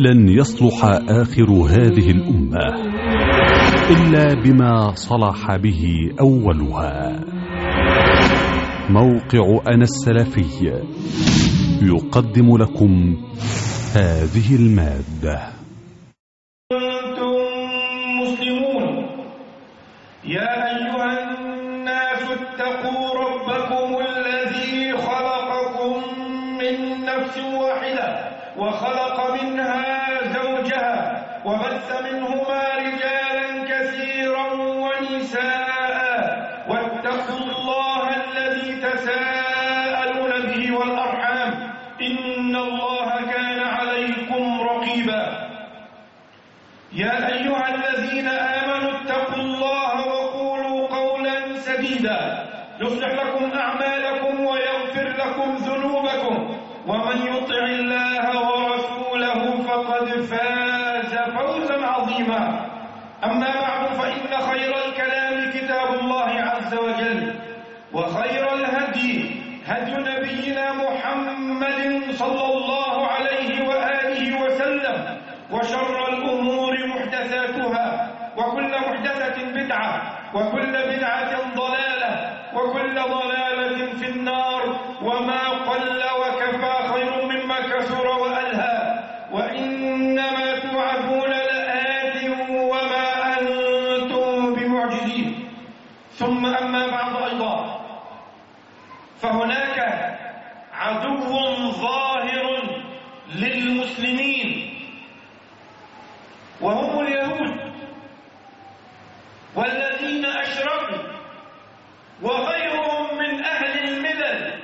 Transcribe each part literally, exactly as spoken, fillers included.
لن يصلح آخر هذه الأمة إلا بما صلح به أولها. موقع أنا السلفي يقدم لكم هذه المادة. أنتم مسلمون يا أيها الناس اتقوا ربكم الذي خلقكم من نفس واحدة وخلق منها زوجها وبث منهما رجالا كثيرا ونساء واتقوا الله الذي تساءلون به والأرحام إن الله كان عليكم رقيبا. يا أيها الذين آمنوا اتقوا الله وقولوا قولا سديدا يصلح لكم أعمالكم ويغفر لكم ذنوبكم ومن يطع الله ورسوله فقد فاز فوزا عظيما. أما بعد فإن خير الكلام كتاب الله عز وجل وخير الهدي هدي نبينا محمد صلى الله عليه وآله وسلم وشر الأمور محدثاتها وكل محدثة بدعة وكل بدعة ضلالة وكل ضلالة في النار. وما قل وكفى خير مما كثر وألهى وإنما توعدون لآت وما أنتم بمعجزين. ثم أما بعد أيضا فهناك عدو ظاهر للمسلمين وهم اليهود والذين أشركوا وغيرهم من أهل الملل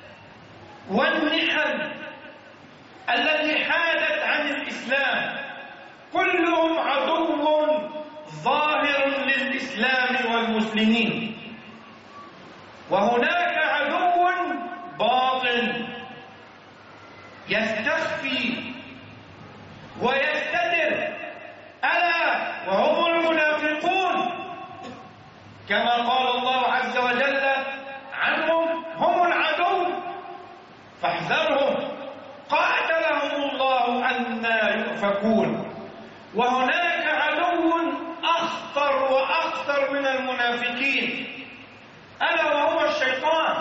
والنحل التي حادت عن الإسلام، كلهم عدو ظاهر للإسلام والمسلمين. وهناك عدو باطن يستخفي ويستتر، ألا وهم المنافقون، كما قال الله عز وجل عنهم هم العدو فاحذرهم قاتلهم الله أنى يؤفكون. وهناك عدو أخطر وأخطر من المنافقين، ألا وهو الشيطان،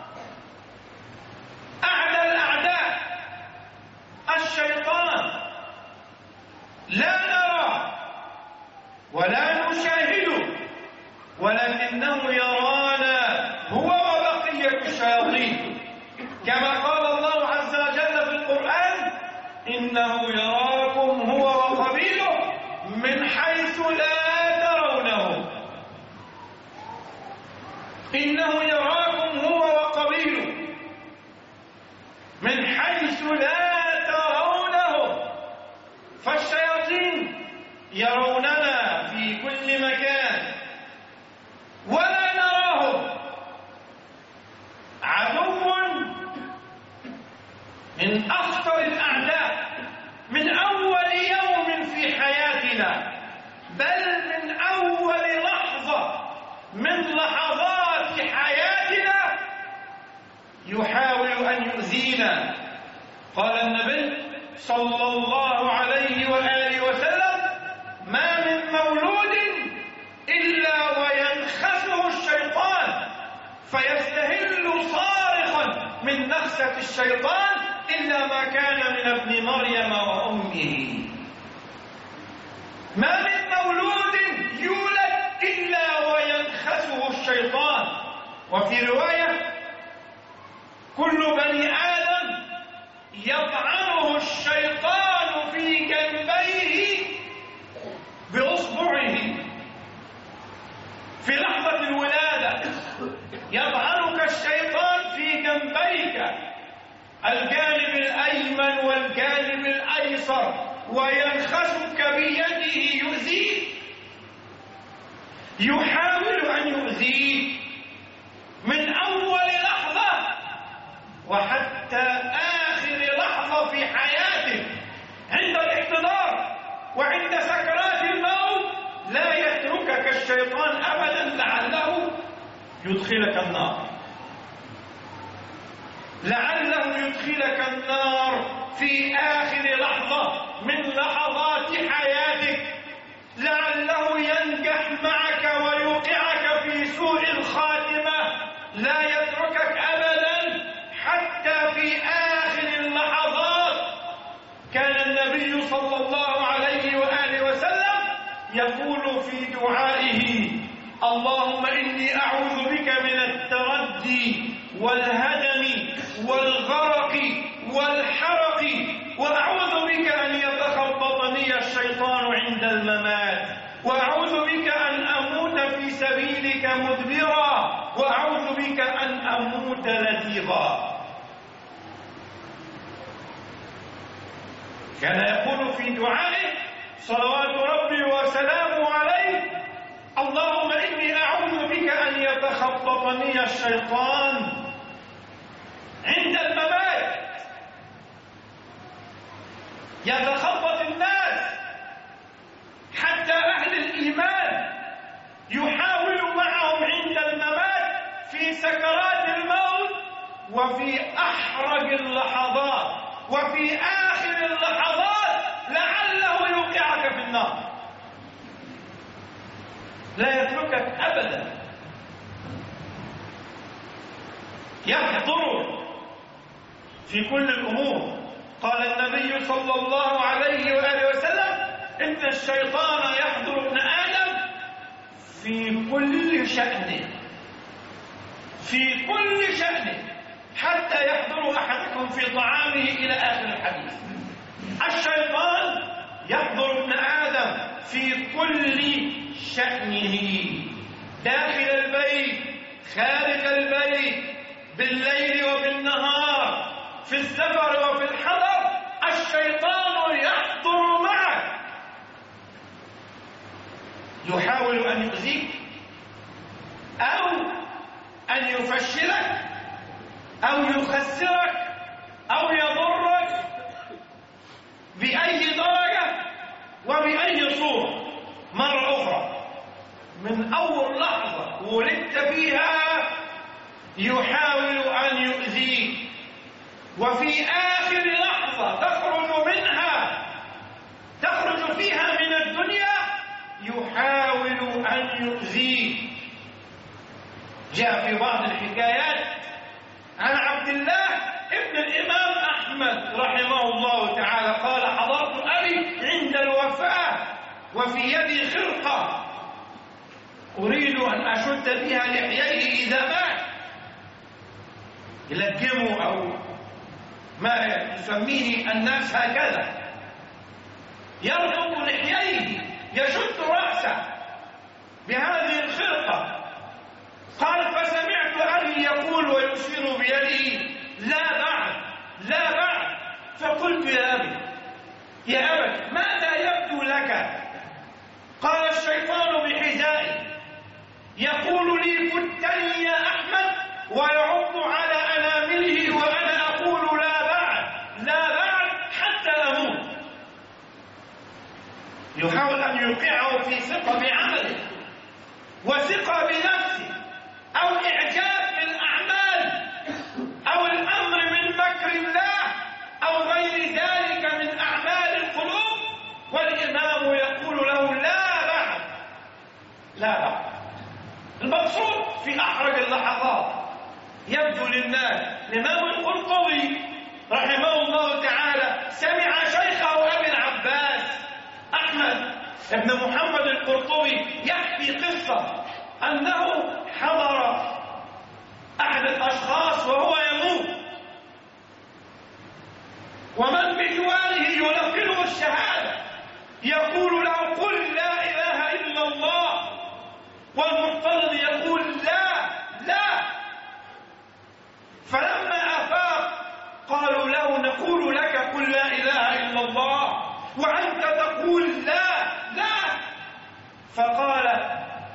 أعدى الأعداء. الشيطان لا نرى ولا نشاهده ولكنه يرانا هو وبقية الشياطين، كما قال الله عز وجل في القرآن إنه يراكم هو وقبيله من حيث لا ترونه. إنه يراكم هو وقبيله من حيث لا ترونه. فالشياطين يروننا في كل مكان ولا نراهم. عدو من أخطر الأعداء من أول يوم في حياتنا، بل من أول لحظة من لحظات حياتنا يحاول أن يؤذينا. قال النبي صلى الله عليه وآله وسلم ما من مولود إلا وينخسه الشيطان فيستهل صارخا من نخسة الشيطان إلا ما كان من ابن مريم وأمه. ما من مولود يولد إلا وينخسه الشيطان. وفي رواية كل بني آدم يطعنه الشيطان في جنبيه بأصبعه. في لحظة الولادة يطعنك الشيطان في جنبيك الجانب الأيمن والجانب الأيسر وينخسك بيده يؤذيك، يحاول أن يؤذيك من أول لحظة وحتى آخر لحظة في حياتك. عند الاحتضار وعند سكرات الموت لا يتركك الشيطان أبدا لعله يدخلك النار، لعله يدخلك النار في آخر لحظة من يقول في دعائه: اللهم إني أعوذ بك من التردي والهدم والغرق والحرق، وأعوذ بك أن يتخبطني الشيطان عند الممات، وأعوذ بك أن أموت في سبيلك مدبرا، وأعوذ بك أن أموت لذيذا. كان يقول في دعائه صلوات ربي وسلامه عليه: اللهم إني أعوذ بك أن يتخبطني الشيطان عند الممات. يتخبط الناس حتى أهل الإيمان يحاول معهم عند الممات في سكرات الموت وفي أحرج اللحظات وفي آخر اللحظات لعله يوقعك في النار، لا يتركك أبدا. يحضر في كل الأمور. قال النبي صلى الله عليه وآله وسلم: إن الشيطان يحضر ابن آدم في كل شأن، في كل شأن، حتى يحضر أحدكم في طعامه إلى آخر الحديث. الشيطان يحضر ابن آدم في كل شأنه، داخل البيت، خارج البيت، بالليل وبالنهار، في السفر وفي الحضر، الشيطان يحضر معك، يحاول أن يؤذيك أو أن يفشلك أو يخسرك أو يضرك بأي درجة وبأي صورة. مرة أخرى، من أول لحظة ولدت فيها يحاول أن يؤذيك، وفي آخر لحظة تخرج منها تخرج فيها من الدنيا يحاول أن يؤذيك. جاء في بعض الحكايات عن عبد الله ابن الإمام أحمد رحمه الله تعالى قال: حضرت أبي عند الوفاة وفي يدي خرقة أريد أن أشد بها لحييه إذا مات، يلجمه أو ما يسميه الناس هكذا، يربط لحييه، يشد رأسه بهذه الخرقة. قال: فسمعت أبي يقول ويشير بيده: لا بعد، لا بعد. فقلت: يا أبي، يا أبت، ماذا يبدو لك؟ قال: الشيطان بحذائي يقول لي: فتني يا أحمد، ويعض على أنامله وأنا أقول لا بعد، لا بعد، حتى أموت. يحاول أن يوقعه في ثقة بعمله وثقة بنفسه، أو إعجاب بالأعمال، أو الأمر من مكر الله، أو غير ذلك من أعمال القلوب، والإمام يقول له: لا بعد، لا بعد. المقصود في أحرج اللحظات يبدو للناس. الإمام القرطبي رحمه الله تعالى سمع شيخه أبي العباس أحمد ابن محمد القرطبي يحكي قصة أنه حضر أحد الأشخاص وهو يموت، ومن بجواره يلقنه الشهادة، يقول له: قل لا إله إلا الله، والمفترض يقول لا لا. فلما أفاق قالوا له: نقول لك قل لا إله إلا الله وأنت تقول لا لا. فقال: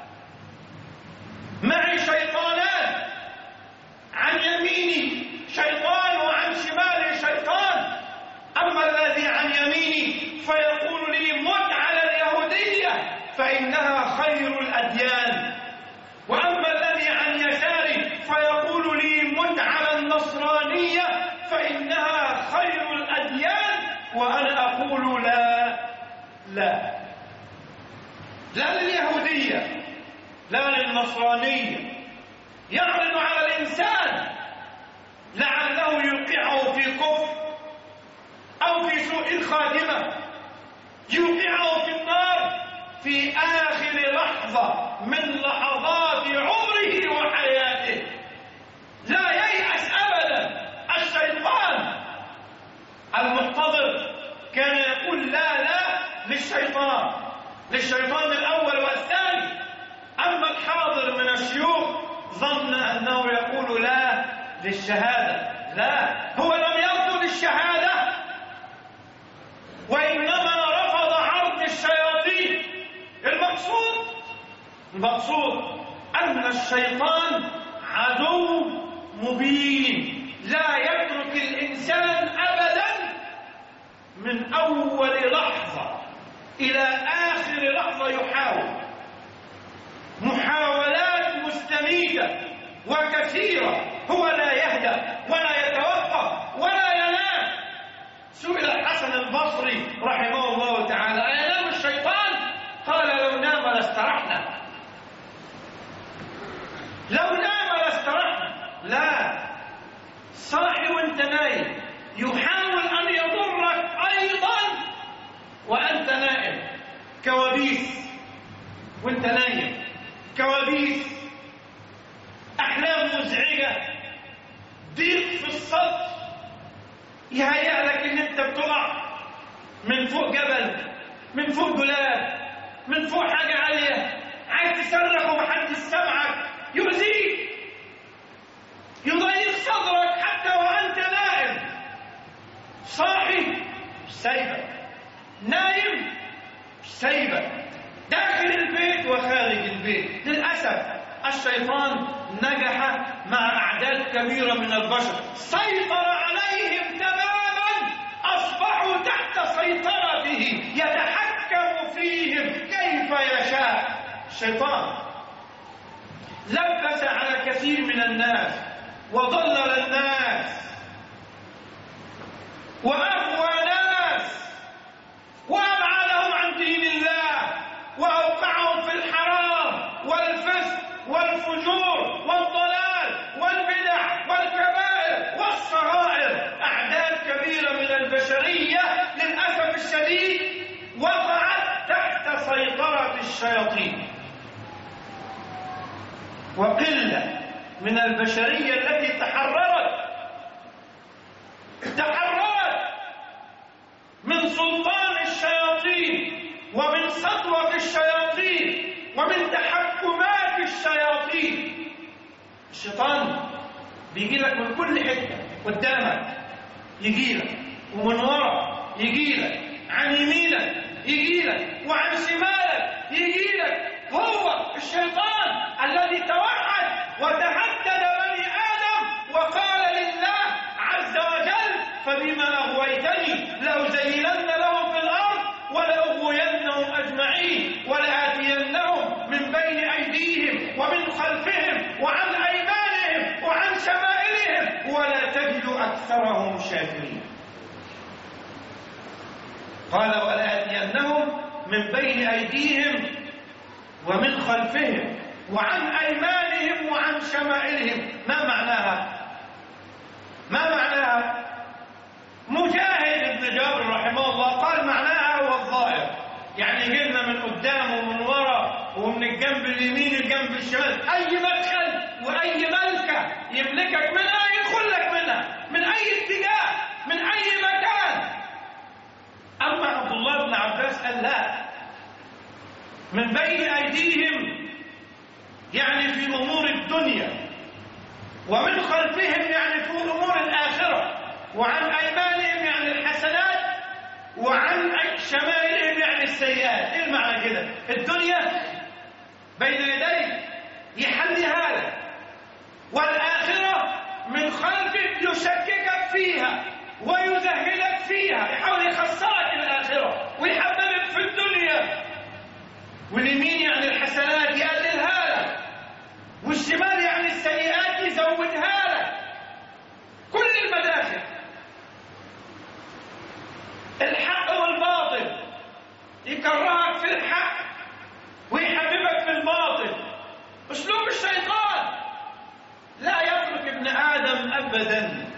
معي شيطانان، عن يميني شيطان وعن شمالي شيطان، أما الذي عن يميني فيقول لي: مت على اليهودية فإنها خير الأديان، وأما الذي عن يساري فيقول لي: مت على النصرانية فإنها خير الأديان، وأنا أقول لا لا، لا لليهودية لا للنصرانية. يعرض على الإنسان لعله يوقعه في كفر أو في سوء الخاتمة، يوقعه في النار، في في آخر لحظة من لحظات عمره وحياته. لا ييأس أبدا. الشيطان المحتضر كان يقول لا لا للشيطان، للشيطان الأول والثاني. أما الحاضر من الشيوخ ظن أنه يقول لا للشهادة. لا، هو لم يرفض الشهادة، وإنما رفض عرض الشياطين. المقصود المقصود أن الشيطان عدو مبين لا يترك الإنسان أبدا من أول لحظة إلى آخر لحظة. يحاول محاولات مستميتة وكثيرة، هو لا يهدأ ولا يتوقف ولا ينام. سئل الحسن البصري رحمه الله تعالى: أينام الشيطان؟ قال: لو نام لاسترحنا. لو نام لاسترحنا. لا، صاحي وانت نايم، يحاول أن يضرك أيضا وأنت نائم. كوابيس وانت نايم، كوابيس، أحلام مزعجة، ضيق في الصدر، يهيأ لك إن أنت بتقع من فوق جبل، من فوق دولاب، من فوق حاجة عالية، عايز تصرخ ومحدش سمعك، يؤذيك، يضيق صدرك حتى وأنت نائم. صاحي مش سايبك، نايم مش سايبك، داخل البيت وخارج البيت. للأسف الشيطان نجح مع أعداد كبيرة من البشر، سيطر عليهم تماما، أصبحوا تحت سيطرته، يتحكم فيهم كيف يشاء. الشيطان لبس على كثير من الناس وضلل الناس وأغوى ناس وأبعدهم عن دين الله وأوقعهم في الحرام والفسق والفجور والضلال والبدع والكبائر والصغائر. أعداد كبيرة من البشرية للأسف الشديد وقعت تحت سيطرة الشياطين، وقلة من البشرية التي تحررت تحررت من سلطان الشياطين ومن سطوة الشياطين ومن تحكمات الشياطين. الشيطان بيجي لك من كل حتة، قدامك يجي لك، ومن وراء يجي لك، عن يمينك يجي لك، وعن شمالك يجي لك. هو الشيطان الذي توحد وتهدد بني آدم وقال لله عز وجل: فبما أغويتني لأزينن لهم في الأرض ولأغوينهم أجمعين ولآتينهم من بين أيديهم ومن خلفهم وعن أيمانهم وعن شمائلهم ولا تجد أكثرهم شاكرين. قال: ولآتينهم من بين أيديهم ومن خلفهم وعن أيمانهم وعن شمائلهم. ما معناها؟ ما معناها؟ مجاهد بن جابر رحمه الله قال معناها هو الظاهر، يعني جبنا من قدام ومن وراء ومن الجنب اليمين الجنب الشمال، أي مدخل وأي ملكة يملكك منها يدخل لك منها، من أي اتجاه، من أي مكان. أما عبد الله بن عباس قال لا، من بين أيديهم يعني في أمور الدنيا، ومن خلفهم يعني في أمور الآخرة، وعن أيمانهم يعني الحسنات، وعن شمائلهم يعني السيئات. إيه المعنى كده؟ الدنيا بين يديك يحلها لك، والآخرة من خلفك يشككك فيها ويزهدك فيها، يحاول يخسرك الآخرة ويحببك في الدنيا. واليمين يعني الحسنات يقللها لك، والشمال يعني السيئات يزودها لك. كل المداخل، الحق والباطل، يكرهك في الحق ويحببك في الباطل. اسلوب الشيطان لا يترك ابن آدم أبدا.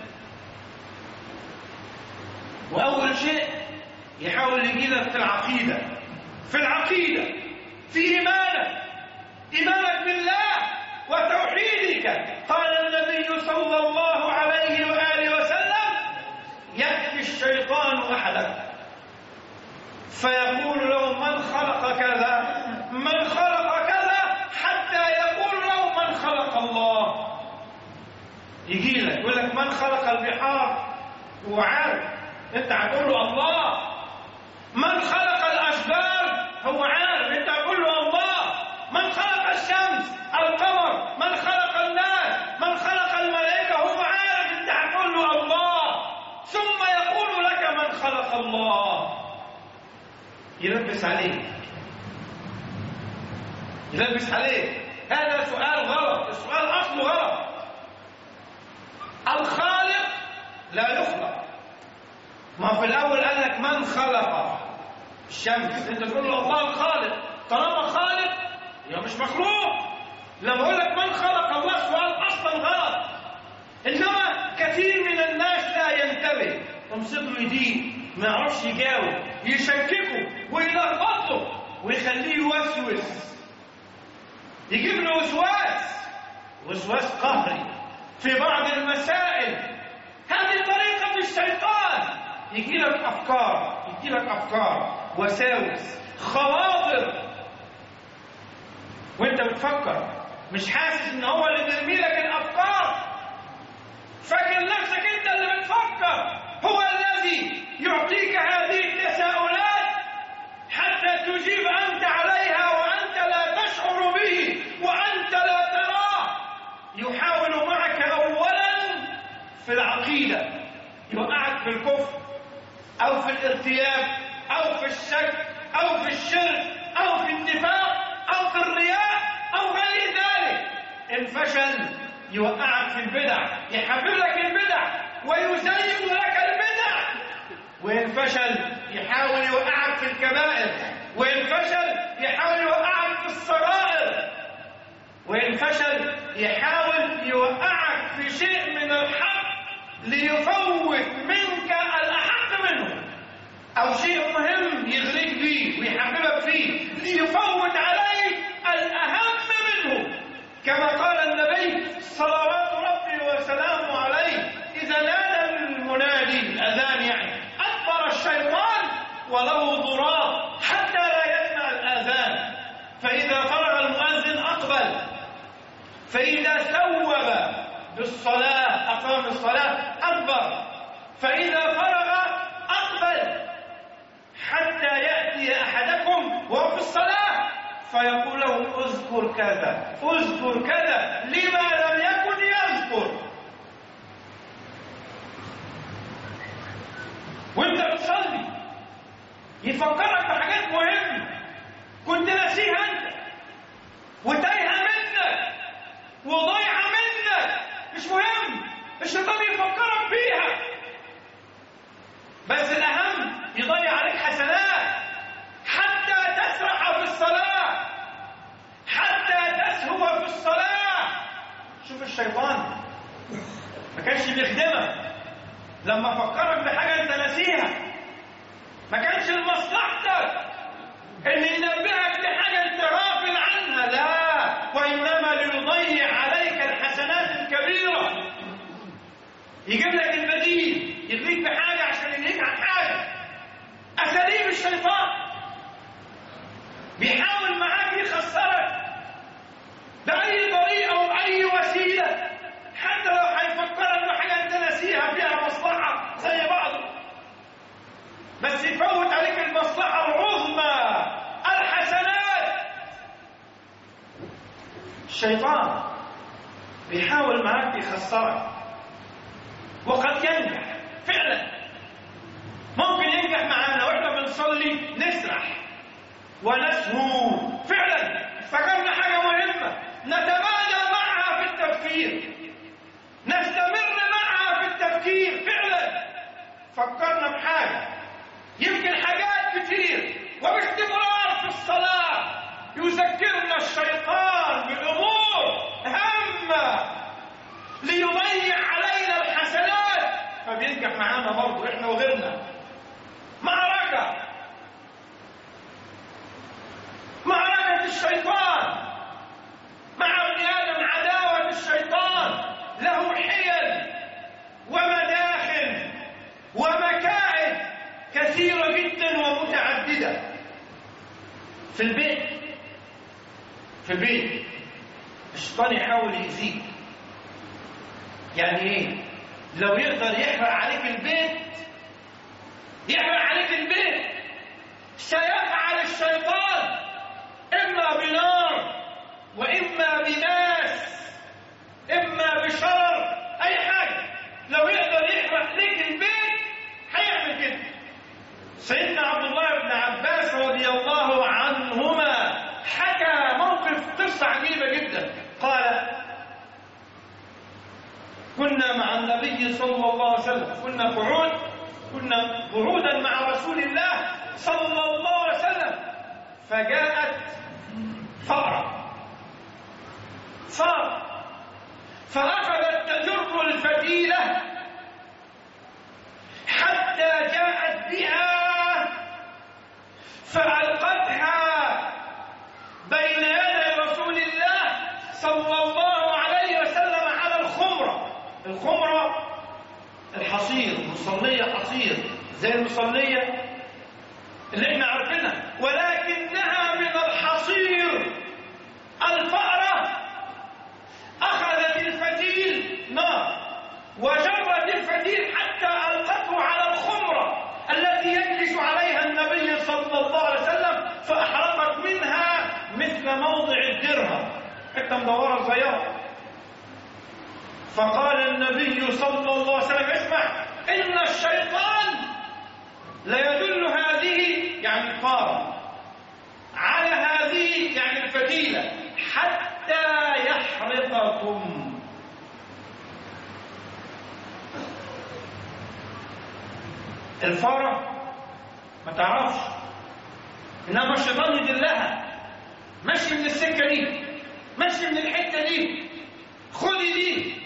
وأول شيء يحاول يجيلك في العقيدة، في العقيدة في إيمانك، إيمانك بالله وتوحيدك. قال النبي صلى الله عليه وآله وسلم: يأتي الشيطان أحدكم فيقول له: من خلق كذا من خلق كذا، حتى يقول له: من خلق الله. يجي لك يقول لك: من خلق البحار؟ هو عارف، انت هتقول له الله. من خلق الأشجار؟ هو عارف، انت هتقول له الله. من خلق الشمس، القمر، من خلق الناس، من خلق الملائكة؟ هو عارف، انت هتقول له الله. ثم يقول لك: من خلق الله؟ يلبس عليك يلبس عليك هذا سؤال غلط، السؤال أصله غلط. الخالق لا يخلق. ما في الأول قال لك: من خلق الشمس؟ انت تقول له الله الخالق. طالما خالق يبقى مش مخلوق. لما اقول لك من خلق الله، سؤال اصلا غلط. انما كثير من الناس لا ينتبه، تمسك له يديه ما يعرفش يجاوب، يشككه ويلخبطه ويخليه يوسوس، يجيب له وسواس وسواس قهري في بعض المسائل. هذه طريقة الشيطان. يجي لك أفكار يجي لك أفكار وساوس، خواطر، وانت بتفكر مش حاسس ان هو اللي بيرمي لك الأفكار. فاكر نفسك انت اللي بتفكر. هو الذي يعطيك هذه التساؤلات حتى تجيب أنت عليها وأنت لا تشعر به وأنت لا تراه. يحاول معك أولا في العقيدة، يوقعك في الكفر أو في الارتياب أو في الشك أو في الشرك أو في النفاق أو في الرياء أو غير ذلك. إن فشل يوقعك في البدع، يحبب لك البدع ويزين لك البدع. وإن فشل يحاول يوقعك في الكبائر، وإن فشل يحاول يوقعك في الصغائر، وإن فشل يحاول يوقعك في شيء من الحق ليفوت منك الأحق منه، أو شيء مهم يغريك فيه ويحببك فيه ليفوت عليك الأهم منه. كما قال النبي صلوات ربي وسلامه عليه: إذا نادى المنادي، الأذان يعني، أدبر الشيطان وله ضراب حتى لا يسمع الآذان، فإذا فرغ المؤذن أقبل، فإذا ثوب بالصلاة أقام الصلاة أكبر، فإذا فرغ أقبل، حتى يأتي أحدكم وهو في الصلاة فيقول له: اذكر كذا اذكر كذا، لما لم يكن يذكر. وانت بتصلي يفكرك بحاجات مهمة كنت ناسيها انت وتايهة منك وضايعة منك، مش مهم، الشيطان يفكرك بيها. بس الأهم يضيع عليك حسنات حتى تسرح في الصلاة، حتى تسهو في الصلاة. شوف الشيطان ما كانش بيخدمك لما فكرك بحاجة انت ناسيها، ما كانش لمصلحتك ان ينبهك لحاجة انت غافل عنها، لا، وإنما ليضيع عليك الحسنات الكبيرة، يجيب لك البديل، يغريك بحاجة عشان ينهيك عن حاجة. أساليب الشيطان بيحاول معاك يخسرك بأي طريقة وبأي وسيلة، حتى لو هيفكرك بحاجة أنت ناسيها فيها مصلحة زي بعضه، بس يفوت عليك المصلحة العظمى، الحسنات. الشيطان بيحاول معاك يخسرك، وقد ينجح فعلا. ممكن ينجح معانا واحنا بنصلي نسرح ونسهو فعلا، فكرنا حاجة مهمة نتبادل معها في التفكير، نستمر معها في التفكير فعلا. فكرنا بحاجة، يمكن حاجات كتير، وباستمرار في الصلاة يذكرنا الشيطان بأمور هامة ليضيع علينا الحسنات، فبينجح معانا برضه احنا وغيرنا. معركة معركة في البيت في البيت الشيطان يحاول يأذيك. يعني ايه؟ لو يقدر يحرق عليك البيت يحرق عليك البيت. سيفعل الشيطان إما بنار وإما بناس إما بشرر، أي حاجة. لو يقدر يحرق لك البيت هيعمل كده. سيدنا عبد الله بن عباس رضي الله عنهما حكى موقف، قصة عجيبة جدا. قال: كنا مع النبي صلى الله عليه وسلم، كنا قعود كنا قعودا مع رسول الله صلى الله عليه وسلم، فجاءت فأرة فأرة فأخذت تجر الفتيلة حتى جاءت بها فألقتها بين يدي رسول الله صلى الله عليه وسلم على الخمرة. الخمرة الحصير، مصلية حصير زي المصلية اللي احنا عارفينها، ولكنها من الحصير. الفأرة أخذت الفتيل نار وجرت الفتيل حتى ألقته على الخمرة التي يجلس عليها النبي صلى الله عليه وسلم، فأحرقت منها مثل موضع الدرهم، حتى مدورة زيها. فقال النبي صلى الله عليه وسلم: اسمع، إن الشيطان ليدل هذه يعني الفارة على هذه يعني الفتيلة حتى يحرقكم. الفارة ما تعرفش، إنما الشيطان يدلها، ماشي من السكة دي، ماشي من الحتة دي، خذي دي.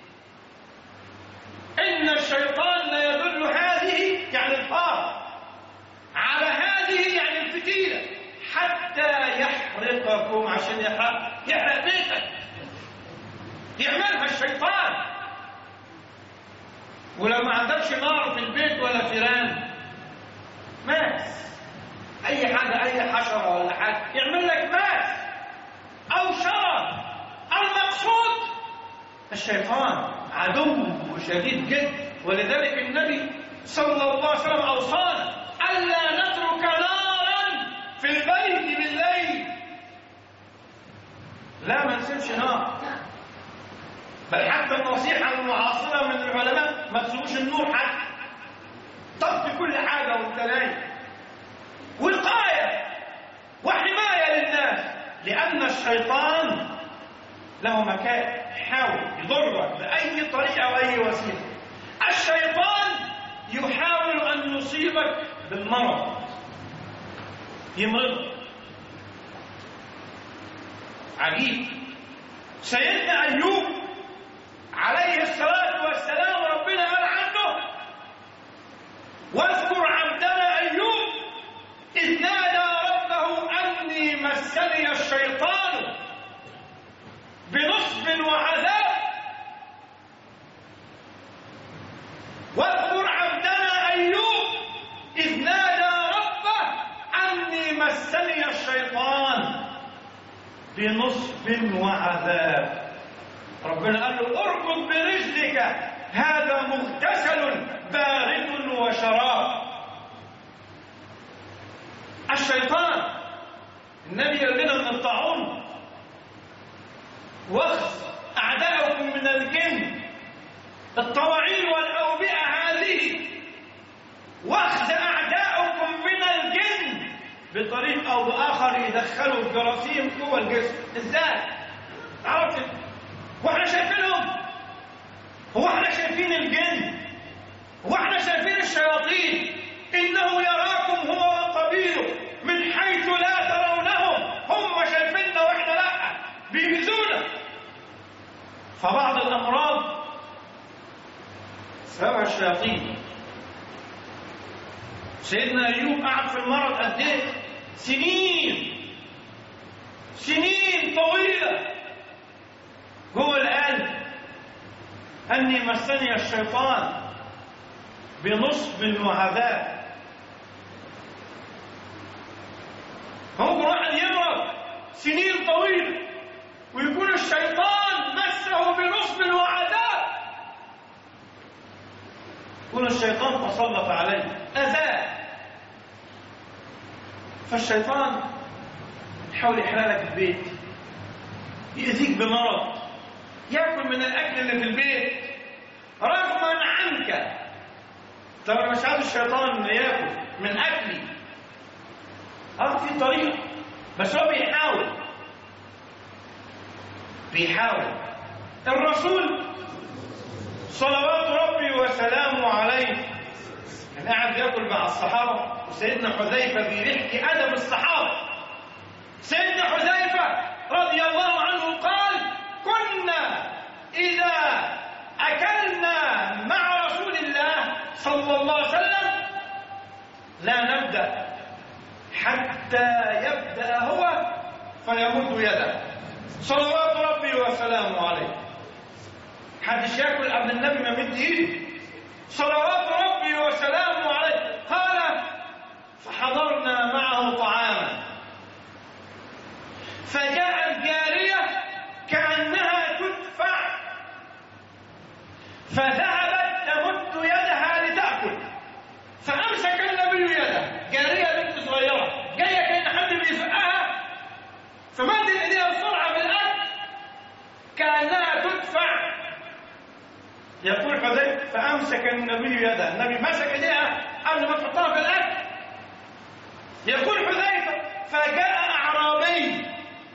إن الشيطان لا يدل هذه يعني الفار على هذه يعني الفتيلة حتى يحرقكم، عشان يحرق يحرق بيتك، يعملها الشيطان. ولو ما عندكش نار في البيت ولا فيران، ماس، أي حاجة، أي حشرة ولا حاجة يعمل لك ماس أو شرر. المقصود الشيطان عدو شديد جدا، ولذلك النبي صلى الله عليه وسلم أوصانا ألا نترك نارا في البيت بالليل. لا، ما نسيبش نار. بل حتى النصيحة المعاصرة من العلماء ما تسيبوش النور حتى، طفي كل حاجة وانت نايم. وقاية وحماية للناس، لأن الشيطان له مكان يحاول يضرك بأي طريقة أو أي وسيلة. الشيطان يحاول أن يصيبك بالمرض، يمرضك. عجيب. سيدنا أيوب عليه الصلاة والسلام ربنا قال عنه: واذكر عبدنا أيوب إذ نادى ربه أني مسني الشيطان بنصب وعذاب. واذكر عبدنا أيوب إذ نادى ربه أني مسني الشيطان بنصب وعذاب. ربنا قال له: اركض برجلك هذا مغتسل بارد وشراب. الشيطان النبي قال لنا من الطاعون: واخذ أعداءكم من الجن، الطواعين والأوبئة هذه، واخذ أعداءكم من الجن بطريق أو بآخر يدخلوا الجراثيم جوه الجسم. إزاي؟ عرفت؟ واحنا شايفينهم؟ هو احنا شايفين الجن؟ هو احنا شايفين الشياطين؟ إنه يراكم هو وقبيله من حيث لا ترونهم. هم شايفيننا واحنا لا، بيجزونا. فبعض الأمراض سبب الشياطين. سيدنا أيوب قعد في المرض قد ايه؟ سنين سنين طويلة. هو الآن أني مسني الشيطان بنصب وعذاب. ممكن واحد يكون الشيطان تسلط عليه أذاه، فالشيطان يحاول يحرقلك البيت، يأذيك بمرض، يأكل من الأكل اللي في البيت رغما عنك. طب أنا مش عايز الشيطان يأكل من أكلي، اه في طريقة، بس هو بيحاول بيحاول الرسول صلوات ربي وسلامه عليه كان قاعد ياكل مع الصحابة، وسيدنا حذيفة بيحكي أدب الصحابة. سيدنا حذيفة رضي الله عنه قال: كنا إذا أكلنا مع رسول الله صلى الله عليه وسلم لا نبدأ حتى يبدأ هو فيمد يده صلوات ربي وسلامه عليه. حدش ياكل قبل النبي ما يمد ايده صلوات ربي وسلامه عليه. قال: فحضرنا معه طعاما فجاء الجارية كأنها تدفع فذهبت تمد يدها لتأكل، فأمسك النبي يده. جارية بنت صغيرة جاية كأن حد بيزقها، فمد ايديها بسرعة بالأكل كأنها تدفع. يقول حذيفة: فأمسك النبي يده، النبي مسك ايديها قبل ما تحطها في الأكل. يقول حذيفة: فجاء أعرابي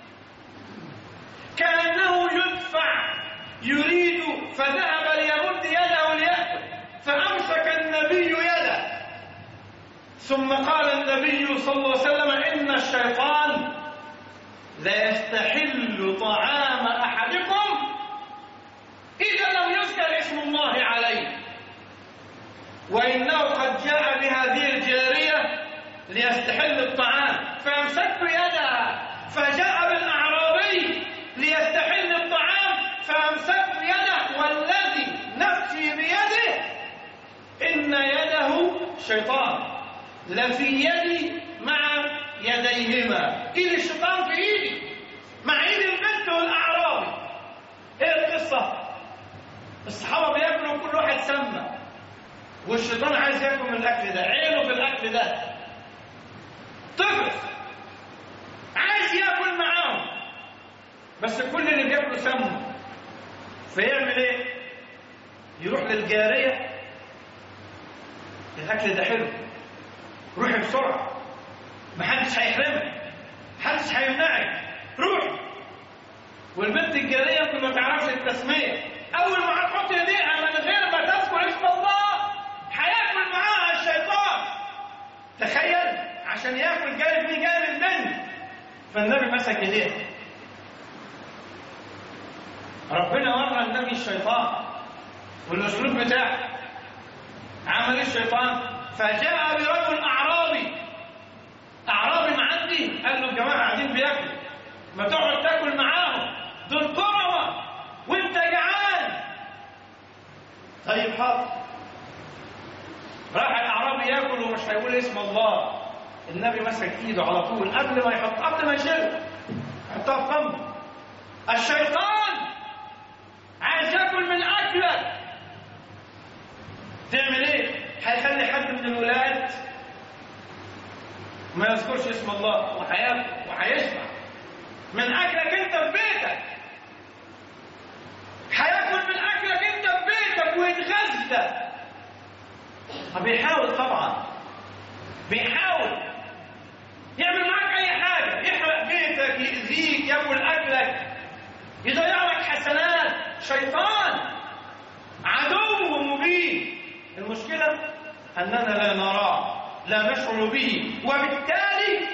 كأنه يدفع يريد فذهب ليمد يده ليأكل، فأمسك النبي يده. ثم قال النبي صلى الله عليه وسلم: إن الشيطان لا يستحل طعام أحدكم إذا لم يذكر اسم الله عليه، وإنه قد جاء بهذه الجارية ليستحل الطعام فأمسكت يدها، فجاء بالأعرابي ليستحل الطعام فأمسكت يده، والذي نفسي بيده إن يده شيطان لفي يدي مع يديهما. إيد الشيطان في إيدي مع إيد البنت والأعرابي. إيه القصة؟ الصحابة بياكلوا كل واحد سمى، والشيطان عايز ياكل من الأكل ده، عينه في الأكل ده. طفل عايز ياكل معاهم، بس كل اللي بياكلوا سمه، فيعمل ايه؟ يروح للجارية: الأكل ده حلو، روحي بسرعة، محدش هيحرمك، محدش هيمنعك، روح. والبنت الجارية يمكن ما تعرفش التسمية، أول ما هتحط ايديها من غير ما تذكر اسم الله هياكل معاها الشيطان. تخيل، عشان ياكل جانب من جانب البنت، فالنبي مسك ايديها. ربنا ورى النبي الشيطان والاسلوب بتاعه. عمل الشيطان: فجاء برجل اعرابي، اعرابي معدي، قال له: الجماعه قاعدين بياكلوا، ما تقعد تاكل معاهم، دول كرمه وانت جعان. طيب حاضر. راح الاعرابي ياكل ومش هيقول اسم الله. النبي مسك ايده على طول قبل ما يحط، قبل ما يشيله يحطها في فمه. الشيطان عايز ياكل من اكلك، تعمل ايه؟ هيخلي حد من الولاد ما يذكرش اسم الله وهياكل وهيشبع من اكلك انت في بيتك، هياكل من اكلك انت في بيتك ويتغذى. بيحاول طبعا، بيحاول يعمل معاك اي حاجه، يحرق بيتك، يأذيك، ياكل اكلك، يضيع لك حسنات. شيطان عدو مبين. المشكلة أننا لا نراه، لا نشعر به، وبالتالي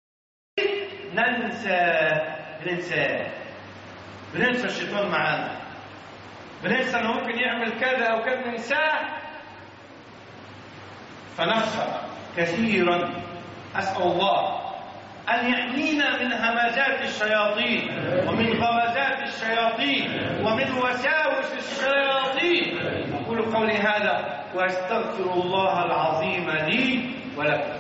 ننسى بننسى بننسى الشيطان معانا، بننسى أنه ممكن يعمل كذا أو كذا، ننساه فنخسر كثيرا. أسأل الله أن يحمينا من همزات الشياطين ومن غمزات الشياطين ومن وساوس الشياطين. أقول قولي هذا وأستغفر الله العظيم لي ولكم.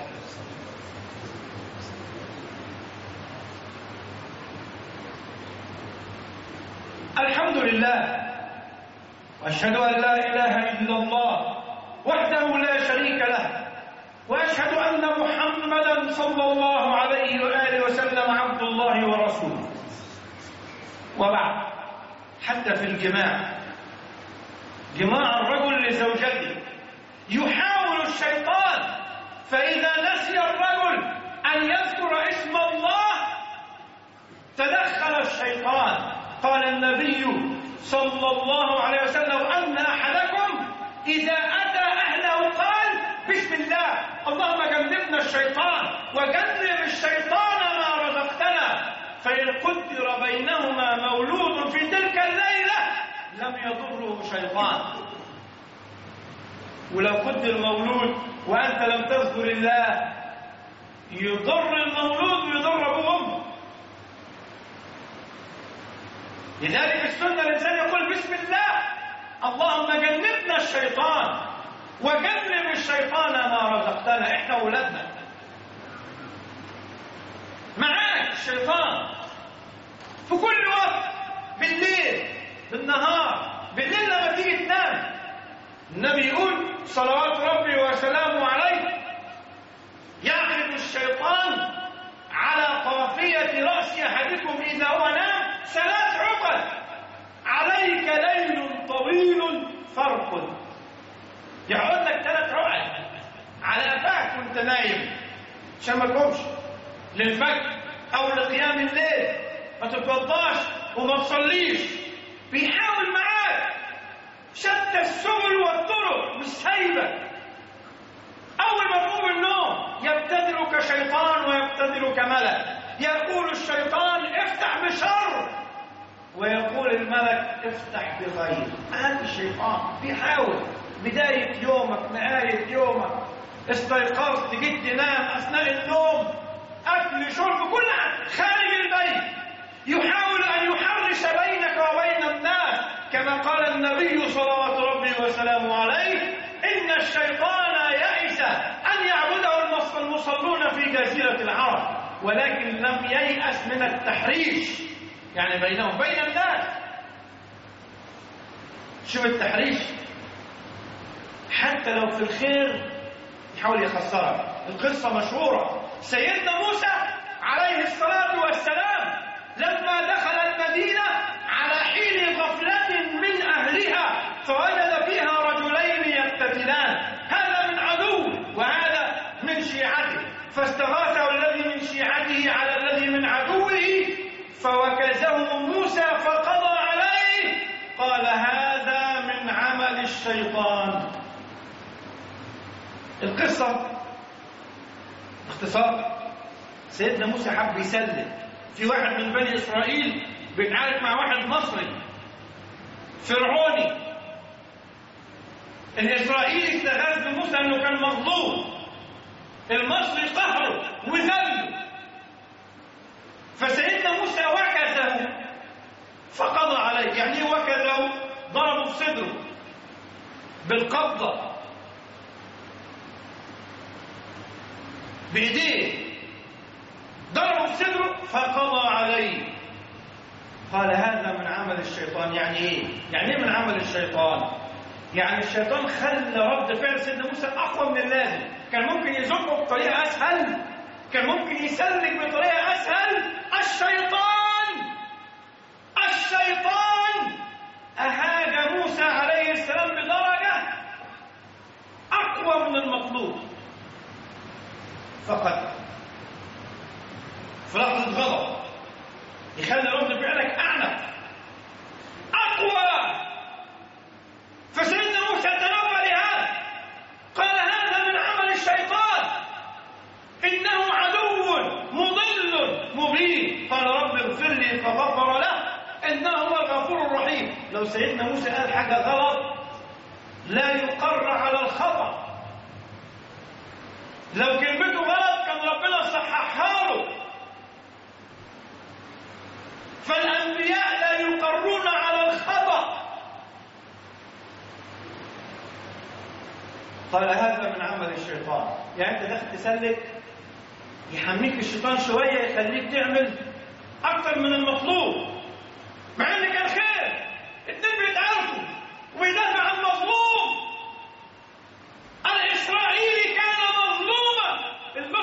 الحمد لله، وأشهد أن لا إله إلا الله محمدا صلى الله عليه وآله وسلم عبد الله ورسوله. وبعد، حتى في الجماع، جماع الرجل لزوجته، يحاول الشيطان فإذا نسي الرجل أن يذكر اسم الله تدخل الشيطان. قال النبي صلى الله عليه وسلم أن أحدكم إذا أتى أهله قال بسم الله، اللهم جنبنا الشيطان وجنب الشيطان ما رزقتنا، فإن قدر بينهما مولود في تلك الليلة لم يضره شيطان. ولو قدر مولود وأنت لم تذكر الله يضر المولود ويضر أبوه وأمه. لذلك السنة الإنسان يقول بسم الله، اللهم جنبنا الشيطان وجنب الشيطان ما رزقتنا. إحنا أولادنا معاك الشيطان في كل وقت، بالليل بالنهار. بالليل لما تيجي تنام النبي يقول صلوات ربي وسلامه عليه يعقد الشيطان على قافية رأس أحدكم إذا هو نام ثلاث عقد، عليك ليل طويل فرق. يقعد لك ثلاث عقد على قفاك وانت نايم عشان ما تقومش للفجر أو لقيام الليل، ما تتوضاش وما تصليش. بيحاول معاك شتى السبل والطرق، مش سايبك. أول ما تقوم النوم يبتدرك شيطان ويبتدرك ملك، يقول الشيطان افتح بشر ويقول الملك افتح بخير. هذا الشيطان بيحاول بداية يومك، نهاية يومك، استيقظت جيت تنام أثناء النوم، أكل شرب كل حاجة خارج البيت، يحاول أن يحرش بينك وبين الناس. كما قال النبي صلوات ربي وسلامه عليه إن الشيطان يئس أن يعبده المصلون في جزيرة العرب، ولكن لم ييأس من التحريش، يعني بينهم بين الناس. شوف التحريش، حتى لو في الخير يحاول يخسرك. القصة مشهورة، سيدنا موسى عليه الصلاة والسلام لما دخل المدينة على حين غفلة من أهلها فوجد فيها رجلين يقتتلان، هذا من عدو وهذا من شيعته، فاستغاثه الذي من شيعته على الذي من عدوه فوكزه موسى فقضى عليه. قال هذا من عمل الشيطان. القصة باختصار، سيدنا موسى حب يسلم. في واحد من بني إسرائيل بيتعارك مع واحد مصري فرعوني. الإسرائيلي استغاث بموسى أنه كان مظلوم، المصري قهره وذله، فسيدنا موسى وكزه فقضى عليه. يعني وكزه ضربه بصدره بالقبضة بإيديه، ضربه بصدره فقضى عليه. قال هذا من عمل الشيطان. يعني ايه؟ يعني ايه من عمل الشيطان؟ يعني الشيطان خلى رد فعل سيدنا موسى اقوى من اللازم. كان ممكن يزقه بطريقه اسهل، كان ممكن يسلك بطريقه اسهل. الشيطان الشيطان اهاج موسى عليه السلام بدرجه اقوى من المطلوب، فقط في لحظه غضب يخلي رد فعلك اعنف اقوى. فسيدنا موسى تنبه لهذا، قال هذا من عمل الشيطان، انه عدو مضل مبين. قال رب اغفر لي فغفر له انه هو الغفور الرحيم. لو سيدنا موسى قال حاجه غلط لا يقر على الخطا، لو كلمته غلط كان ربنا صححها له. فالأنبياء لا يقرون على الخطأ. قال هذا من عمل الشيطان. يعني أنت داخل تسلك يحميك الشيطان شوية يخليك تعمل أكثر من المطلوب، مع إن كان خير، اتنين بيتعاركوا ويدافع عن مظلوم. الإسرائيلي كان مظلوما،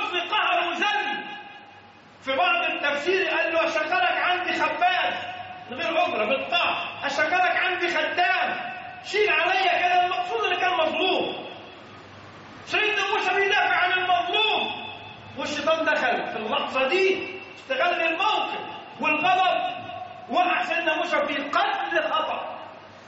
في بعض التفسير قال له أشغلك عندي خباز من غير أجرة بالطاعة، أشغلك عندي خدام، شيل عليا كده. المقصود اللي كان مظلوم. سيدنا موسى بيدافع عن المظلوم، والشيطان دخل في اللحظة دي، استغل الموقف والغضب، وقع سيدنا موسى في قتل خطأ.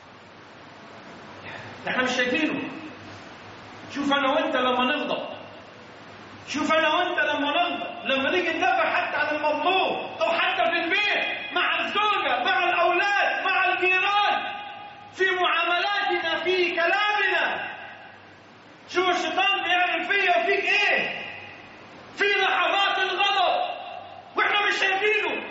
احنا مش شايفينه. شوف انا وانت لما نغضب، شوف انا وانت لما نغضب، لما نيجي ندافع حتى عن المظلوم، او حتى في البيت مع الزوجه، مع الاولاد، مع الجيران، في معاملاتنا، في كلامنا. شوف الشيطان بيعمل فيا وفيك ايه في لحظات الغضب واحنا مش شايفينه.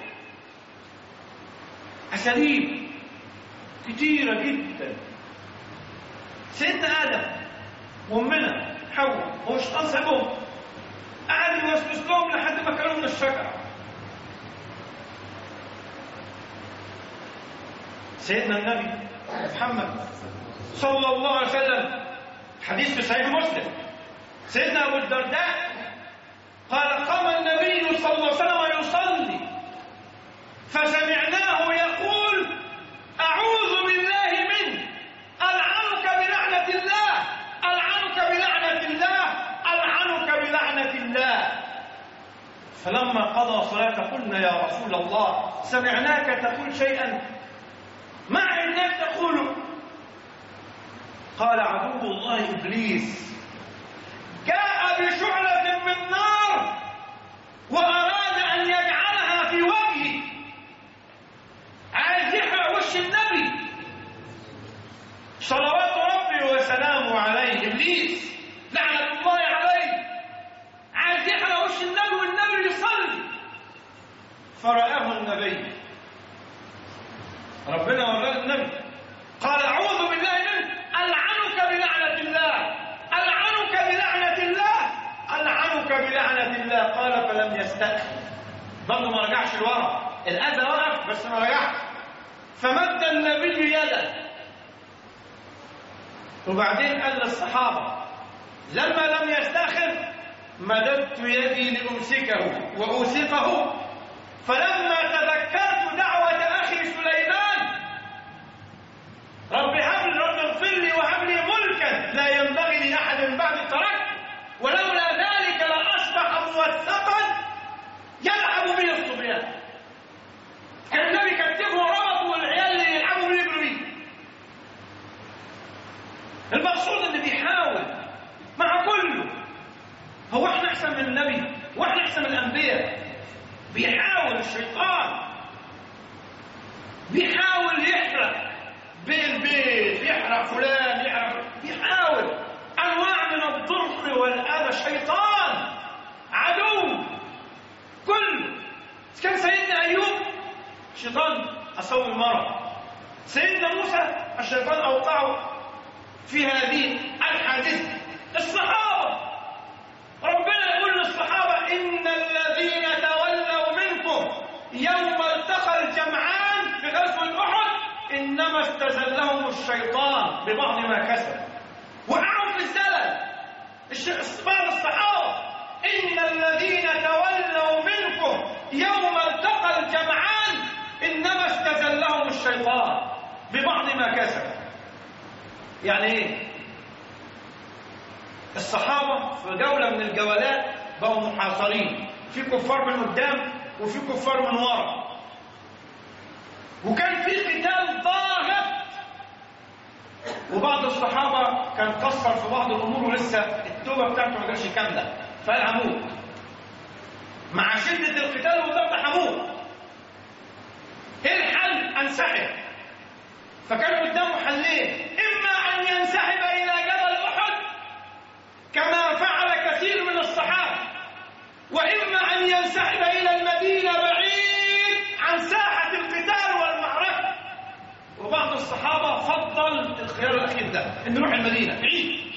اساليب كتيره جدا. سيدنا ادم وامنا حواء، هو الشيطان سابهم قعد يوسوس لهم لحد ما كانوا من الشجره. سيدنا النبي محمد صلى الله عليه وسلم، حديث في صحيح مسلم، سيدنا ابو الدرداء قال قام النبي صلى الله عليه وسلم يصلي فسمعناه يقول اعوذ بالله منه، العنك بلعنه الله، العنك بلعنه الله، العنك بلعنه الله. فلما قضى صلاته قلنا يا رسول الله سمعناك تقول شيئا ما عندك تقوله. قال عدو الله ابليس جاء بشعلة من نار واراد ان يجعلها في وجهي، عايز يحرق وش النبي صلوات ربي وسلامه عليه. ابليس لعنة الله عليه عايز يحرق وش النبي والنبي يصلي. فرآه النبي، ربنا وراه النبي، قال اعوذ بالله منه، العنك بلعنة الله، العنك بلعنة الله، العنك بلعنة الله. قال فلم يستأخر، برضه ما رجعش لورا، الاذى وقف بس ما رجعش. فمد النبي يده، وبعدين قال للصحابه لما لم يستأخر مددت يدي لامسكه واوثقه، فلما تذكرت دعوه اخي سليمان رب هب لي، رب اغفر لي وهب لي ملكا لا ينبغي لاحد من بعد تركت، ولولا ذلك لاصبح موثقا يلعب به الصبيان. كان النبي كتفه وربطه والعيال اللي يلعبوا بيه يجروا بيه. المقصود اللي بيحاول مع كله، هو احنا احسن من النبي واحنا احسن من الانبياء؟ بيحاول الشيطان، بيحاول يحرق بالبيت، يحرق فلان، يحرق، بيحاول انواع من الضر والاذى. شيطان عدو كله. كان سيدنا ايوب شيطان اصاب المرض، سيدنا موسى الشيطان اوقعه في هذه الحادثه. الصحابه ربنا يقول للصحابه ان الذين تولوا منكم يوم التقى الجمعان في غزوه احد انما استزلهم الشيطان ببعض ما كسب، وقعوا في الزلل. بعض الصحابه ان الذين تولوا منكم يوم التقى الجمعان انما استزلهم الشيطان ببعض ما كسب. يعني ايه؟ الصحابه في جوله من الجولات بقوا محاصرين، في كفار من قدام وفي كفار من ورا، وكان في قتال ضاغط، وبعض الصحابه كان قصر في بعض الامور ولسه التوبه بتاعته ما جاتش كامله، فقال هموت. مع شده القتال والضغط هموت، ايه الحل؟ انسحب. فكان قدامه حلين، اما ان ينسحب الى جبل احد كما فعل كثير من الصحابه، واما ان ينسحب الى المدينه بعيد عن ساحه القتال والمعركه. وبعض الصحابه فضل الخيار الاخير ده، ان نروح المدينه بعيد.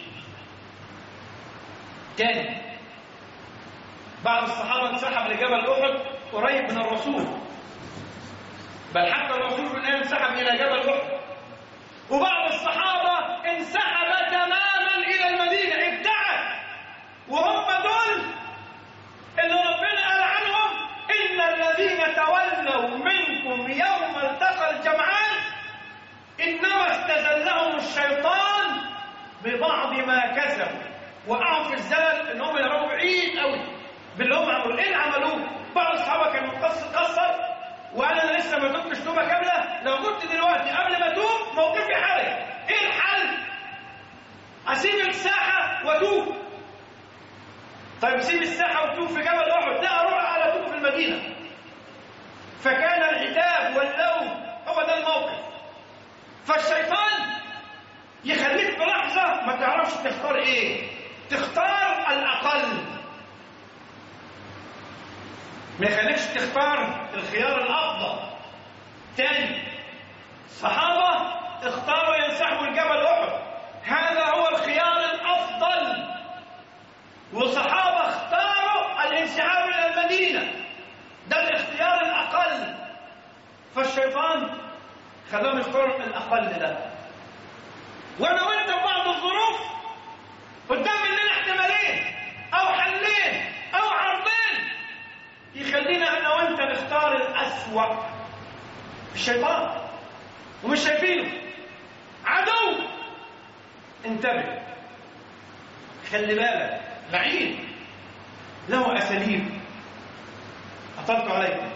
تاني بعض الصحابه انسحب لجبل احد قريب من الرسول، بل حتى الرسول من ايام انسحب الى جبل احد. وبعض الصحابه انسحب تماما الى المدينه، ابتعد. وهم دول اللي ربنا قال عنهم ان وقعوا في الزلل ان هم يهربوا بعيد قوي باللي هم عملوه. ايه اللي عملوه؟ بعض الصحابه كانوا قصر وقال انا لسه ما تبتش توبه كامله، لو كنت دلوقتي قبل ما اتوب موقفي حرج. ايه الحل؟ اسيب الساحه واتوب. طيب سيب الساحه وتوب في جبل احد؟ لا، اروح على طول في المدينه. فكان العتاب واللوم هو ده الموقف. فالشيطان يخليك في لحظه ما تعرفش تختار ايه، تختار الاقل، ما يخليكش تختار الخيار الافضل. تاني، الصحابه اختاروا ينسحبوا الجبل احد، هذا هو الخيار الافضل، وصحابه اختاروا الانسحاب الى المدينه، ده الاختيار الاقل. فالشيطان خلاهم يختاروا الاقل ده. وانا وانت في بعض الظروف قدام مننا احتمالين او حلين او عرضين يخلينا انا وانت نختار الاسوأ. الشيطان ومش شايفينه عدو، انتبه، خلي بالك، لعين له اساليب اطلت عليكم.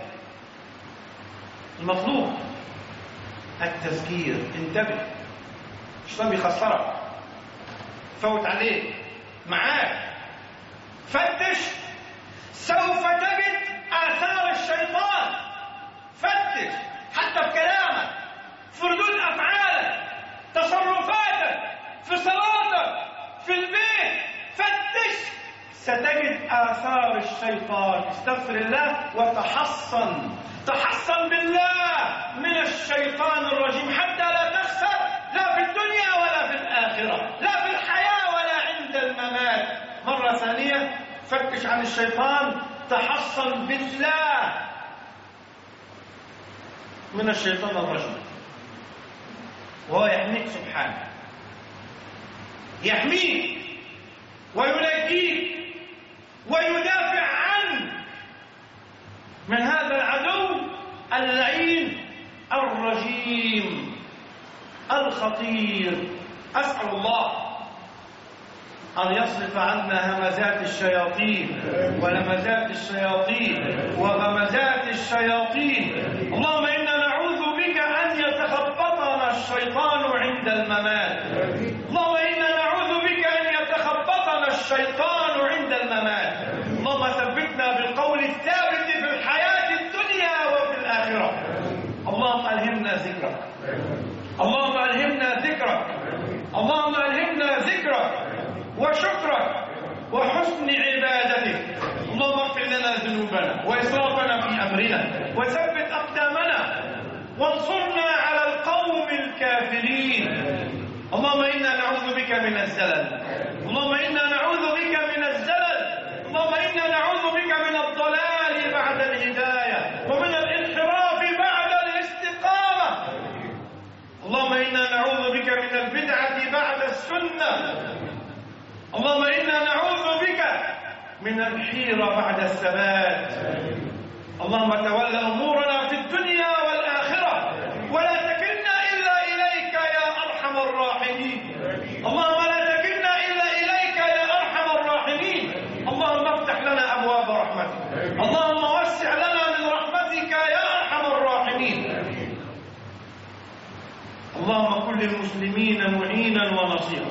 المطلوب التذكير، انتبه، الشيطان بيخسرك، فوت عليك، معاك، فتش، سوف تجد آثار الشيطان. فتش حتى في كلامك، في ردود أفعالك، تصرفاتك، في صلاتك، في البيت، فتش، ستجد آثار الشيطان. استغفر الله وتحصن، تحصن بالله من الشيطان الرجيم حتى لا تخسر لا في الدنيا ولا في الآخرة، لا في الحياة ولا عند الممات. مرة ثانية، فتش عن الشيطان، تحصن بالله من الشيطان الرجيم، وهو يحميك سبحانه، يحميك وينجيك ويدافع عنك من هذا العدو اللعين الرجيم الخطير. أسأل الله أن يصرف عنا همزات الشياطين ولمزات الشياطين وغمزات الشياطين. اللهم إنا نعوذ بك أن يتخبطنا الشيطان عند الممات. اللهم إنا نعوذ بك أن يتخبطنا الشيطان عند الممات. اللهم ثبتنا بالقول الثابت في الحياة الدنيا وفي الآخرة. اللهم ألهمنا ذكرك، اللهم ألهمنا ذكرك، اللهم ألهمنا ذكرك وشكرك وحسن عبادتك. اللهم اغفر لنا ذنوبنا وإسرافنا في أمرنا وثبت أقدامنا وانصرنا على القوم الكافرين. اللهم إنا نعوذ بك من الزلل، اللهم إنا نعوذ بك من الزلل، اللهم إنا نعوذ بك من الضلال بعد الهداية ومن الانحراف بعد الاستقامة. اللهم إنا نعوذ بك من البدعة بعد السنة. اللهم إنا نعوذ بك من الحيرة بعد الثبات. اللهم تول أمورنا في الدنيا والآخرة ولا تكلنا إلا إليك يا أرحم الراحمين. اللهم لا تكلنا إلا إليك يا أرحم الراحمين. اللهم افتح لنا أبواب رحمتك، اللهم وسع لنا من رحمتك يا أرحم الراحمين. اللهم كن للمسلمين معينا ونصيرا.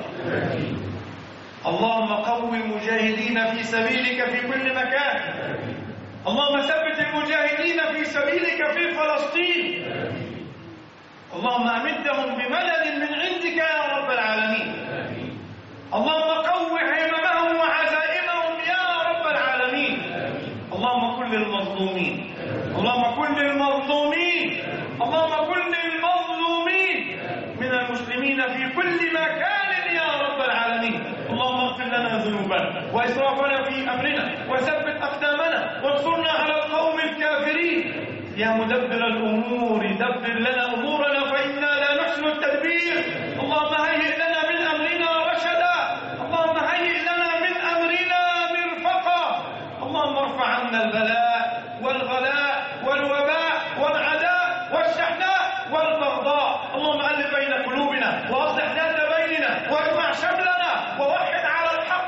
اللهم قو المجاهدين في سبيلك في كل مكان. اللهم ثبت المجاهدين في سبيلك في فلسطين. اللهم أمدهم بمدد من عندك يا رب العالمين. اللهم قو هممهم وعزائمهم يا رب العالمين. اللهم كن للمظلومين، اللهم كن للمظلومين، اللهم كن للمظلومين من المسلمين في كل مكان يا رب العالمين. اللهم اغفر لنا ذنوبنا وإسرافنا في أمرنا وثبت أقدامنا وانصرنا على القوم الكافرين. يا مدبر الأمور دبر لنا أمورنا فإنا لا نحسن التدبير. اللهم هيئ لنا من أمرنا رشدا، اللهم هيئ لنا من أمرنا مرفقا. اللهم ارفع عنا البلاء والغلاء والوباء والعداء والشحناء والبغضاء. اللهم ألف بين قلوبنا وأصلح ذات بيننا واجمع شملنا ووحد على الحق كلمتنا.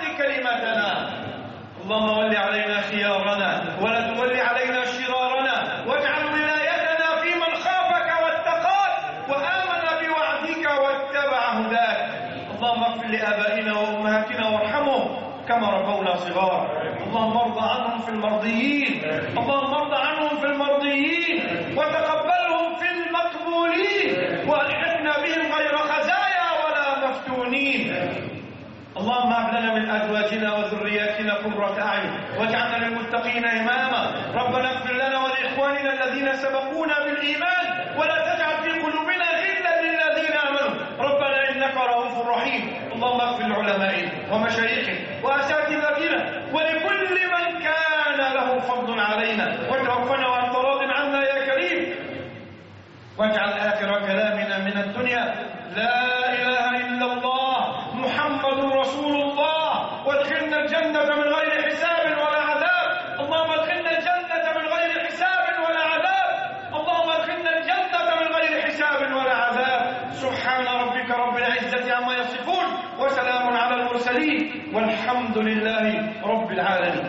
أئمتنا. اللهم ول علينا خيارنا ولا تول علينا شرارنا، واجعل ولايتنا في من خافك واتقاك وآمن بوعدك واتبع هداك. اللهم اغفر لآبائنا وأمهاتنا وارحمهم كما ربونا صغار. اللهم ارض عنهم في المرضيين، اللهم ارض عنهم في المرضيين وتقبلهم في المقبولين، والحقنا بهم غير خزايا ولا مفتونين. اللهم هب لنا من ازواجنا وذرياتنا قرة اعين واجعلنا للمتقين اماما. ربنا اغفر لنا ولاخواننا الذين سبقونا بالايمان ولا تجعل في قلوبنا غلا للذين امنوا ربنا انك رؤوف رحيم. اللهم اغفر لعلمائنا ومشايخنا واساتذتنا ولكل من كان له فضل علينا، وتوفنا وانت راض عنا يا كريم. واجعل اخر كلامنا من الدنيا لا اله الا الله محمد رسول الله، وادخلنا الجنة من غير حساب ولا عذاب. اللهم ادخلنا الجنة من غير حساب ولا عذاب. اللهم ادخلنا الجنة من غير حساب ولا عذاب. سبحان ربك رب العزة عما يصفون وسلام على المرسلين والحمد لله رب العالمين.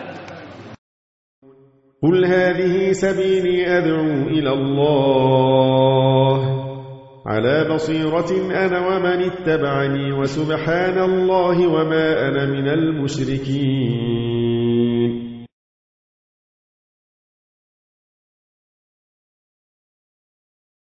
قل هذه سبيلي أدعو إلى الله على بصيرة أنا ومن اتبعني وسبحان الله وما أنا من المشركين.